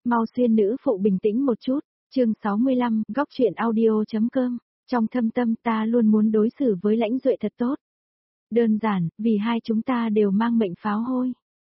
Mau xuyên nữ phụ bình tĩnh một chút, chương 65, góc chuyện audio.com, trong thâm tâm ta luôn muốn đối xử với Lãnh Duệ thật tốt. Đơn giản, vì hai chúng ta đều mang mệnh pháo hôi.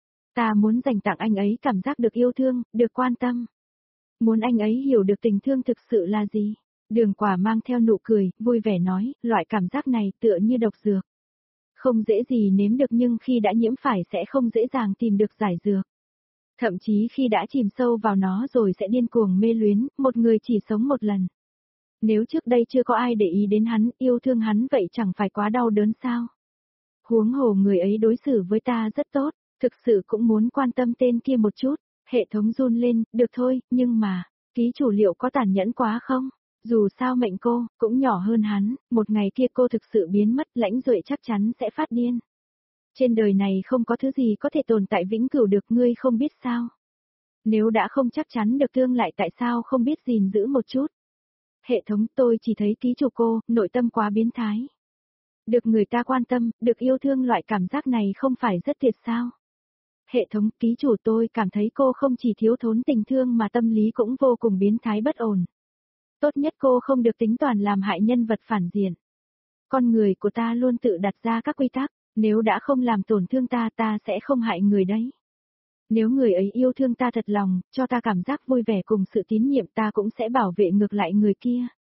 Ta muốn dành tặng anh ấy cảm giác được yêu thương, được quan tâm. Muốn anh ấy hiểu được tình thương thực sự là gì. Đường Quả mang theo nụ cười, vui vẻ nói, loại cảm giác này tựa như độc dược. Không dễ gì nếm được nhưng khi đã nhiễm phải sẽ không dễ dàng tìm được giải dược. Thậm chí khi đã chìm sâu vào nó rồi sẽ điên cuồng mê luyến, một người chỉ sống một lần. Nếu trước đây chưa có ai để ý đến hắn, yêu thương hắn vậy chẳng phải quá đau đớn sao? Huống hồ người ấy đối xử với ta rất tốt, thực sự cũng muốn quan tâm tên kia một chút. Hệ thống run lên, được thôi, nhưng mà, ký chủ liệu có tàn nhẫn quá không? Dù sao mệnh cô, cũng nhỏ hơn hắn, một ngày kia cô thực sự biến mất, Lãnh Duệ chắc chắn sẽ phát điên. Trên đời này không có thứ gì có thể tồn tại vĩnh cửu được, ngươi không biết sao? Nếu đã không chắc chắn được tương lại tại sao không biết gìn giữ một chút? Hệ thống, tôi chỉ thấy ký chủ cô, nội tâm quá biến thái. Được người ta quan tâm, được yêu thương, loại cảm giác này không phải rất tuyệt sao? Hệ thống, ký chủ, tôi cảm thấy cô không chỉ thiếu thốn tình thương mà tâm lý cũng vô cùng biến thái bất ổn. Tốt nhất cô không được tính toán làm hại nhân vật phản diện. Con người của ta luôn tự đặt ra các quy tắc, nếu đã không làm tổn thương ta, ta sẽ không hại người đấy. Nếu người ấy yêu thương ta thật lòng, cho ta cảm giác vui vẻ cùng sự tín nhiệm, ta cũng sẽ bảo vệ ngược lại người kia.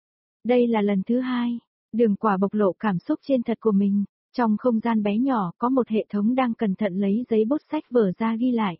Đây là lần thứ hai, Đường Quả bộc lộ cảm xúc chân thật của mình. Trong không gian bé nhỏ có một hệ thống đang cẩn thận lấy giấy bút sách vở ra ghi lại.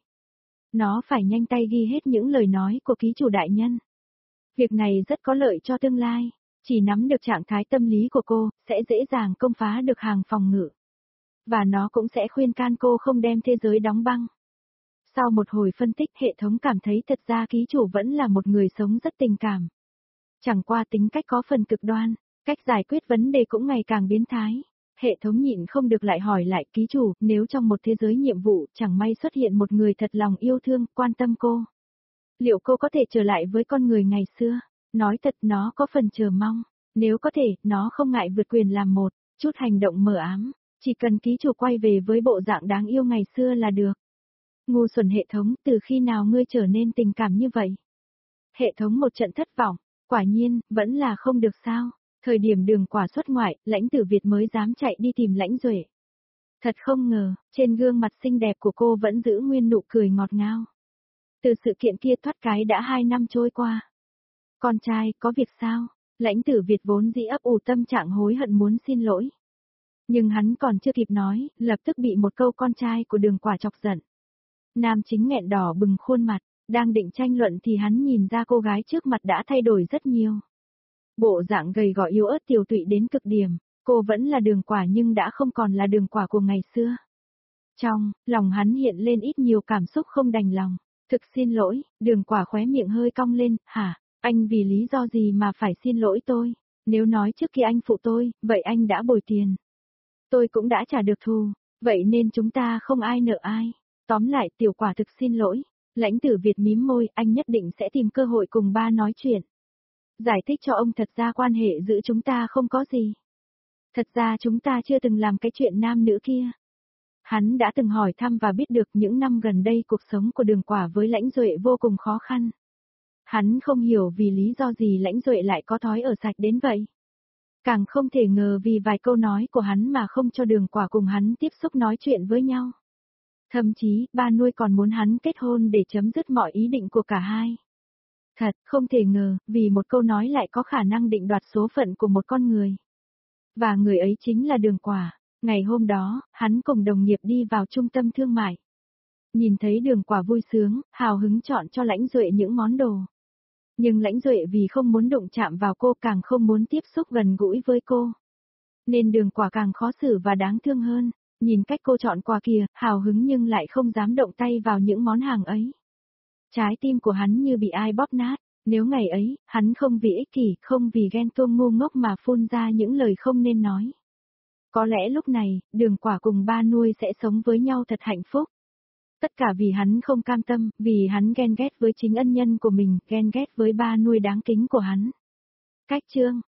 Nó phải nhanh tay ghi hết những lời nói của ký chủ đại nhân. Việc này rất có lợi cho tương lai, chỉ nắm được trạng thái tâm lý của cô, sẽ dễ dàng công phá được hàng phòng ngự. Và nó cũng sẽ khuyên can cô không đem thế giới đóng băng. Sau một hồi phân tích, hệ thống cảm thấy thật ra ký chủ vẫn là một người sống rất tình cảm. Chẳng qua tính cách có phần cực đoan, cách giải quyết vấn đề cũng ngày càng biến thái. Hệ thống nhịn không được lại hỏi lại, ký chủ, nếu trong một thế giới nhiệm vụ chẳng may xuất hiện một người thật lòng yêu thương, quan tâm cô. Liệu cô có thể trở lại với con người ngày xưa? Nói thật, nó có phần chờ mong. Nếu có thể, nó không ngại vượt quyền làm một chút hành động mờ ám. Chỉ cần ký chủ quay về với bộ dạng đáng yêu ngày xưa là được. Ngu xuẩn hệ thống, từ khi nào ngươi trở nên tình cảm như vậy? Hệ thống một trận thất vọng, quả nhiên, vẫn là không được sao. Thời điểm Đường Quả xuất ngoại, Lãnh Tử Việt mới dám chạy đi tìm Lãnh Duệ. Thật không ngờ, trên gương mặt xinh đẹp của cô vẫn giữ nguyên nụ cười ngọt ngào. Từ sự kiện kia thoát cái đã 2 năm trôi qua. Con trai, có việc sao? Lãnh Tử Việt vốn dĩ ấp ủ tâm trạng hối hận muốn xin lỗi. Nhưng hắn còn chưa kịp nói, lập tức bị một câu con trai của Đường Quả chọc giận. Nam chính nghẹn đỏ bừng khuôn mặt, đang định tranh luận thì hắn nhìn ra cô gái trước mặt đã thay đổi rất nhiều. Bộ dạng gầy gò yếu ớt tiều tụy đến cực điểm, cô vẫn là Đường Quả nhưng đã không còn là Đường Quả của ngày xưa. Trong lòng hắn hiện lên ít nhiều cảm xúc không đành lòng. Thực xin lỗi, Đường Quả khóe miệng hơi cong lên, hả, anh vì lý do gì mà phải xin lỗi tôi? Nếu nói trước khi anh phụ tôi, vậy anh đã bồi tiền. Tôi cũng đã trả được thù, vậy nên chúng ta không ai nợ ai. Tóm lại, Tiểu Quả thực xin lỗi. Lãnh Tử Việt mím môi, anh nhất định sẽ tìm cơ hội cùng ba nói chuyện. Giải thích cho ông thật ra quan hệ giữa chúng ta không có gì. Thật ra chúng ta chưa từng làm cái chuyện nam nữ kia. Hắn đã từng hỏi thăm và biết được những năm gần đây cuộc sống của Đường Quả với Lãnh Duệ vô cùng khó khăn. Hắn không hiểu vì lý do gì Lãnh Duệ lại có thói ở sạch đến vậy. Càng không thể ngờ vì vài câu nói của hắn mà không cho Đường Quả cùng hắn tiếp xúc nói chuyện với nhau. Thậm chí, ba nuôi còn muốn hắn kết hôn để chấm dứt mọi ý định của cả hai. Thật, không thể ngờ, vì một câu nói lại có khả năng định đoạt số phận của một con người. Và người ấy chính là Đường Quả. Ngày hôm đó, hắn cùng đồng nghiệp đi vào trung tâm thương mại. Nhìn thấy Đường Quả vui sướng, hào hứng chọn cho Lãnh Duệ những món đồ. Nhưng Lãnh Duệ vì không muốn đụng chạm vào cô, càng không muốn tiếp xúc gần gũi với cô. Nên Đường Quả càng khó xử và đáng thương hơn. Nhìn cách cô chọn quà kìa, hào hứng nhưng lại không dám động tay vào những món hàng ấy. Trái tim của hắn như bị ai bóp nát. Nếu ngày ấy, hắn không vì ích kỷ, không vì ghen tuông ngu ngốc mà phun ra những lời không nên nói. Có lẽ lúc này, Đường Quả cùng ba nuôi sẽ sống với nhau thật hạnh phúc. Tất cả vì hắn không cam tâm, vì hắn ghen ghét với chính ân nhân của mình, ghen ghét với ba nuôi đáng kính của hắn. Cách chương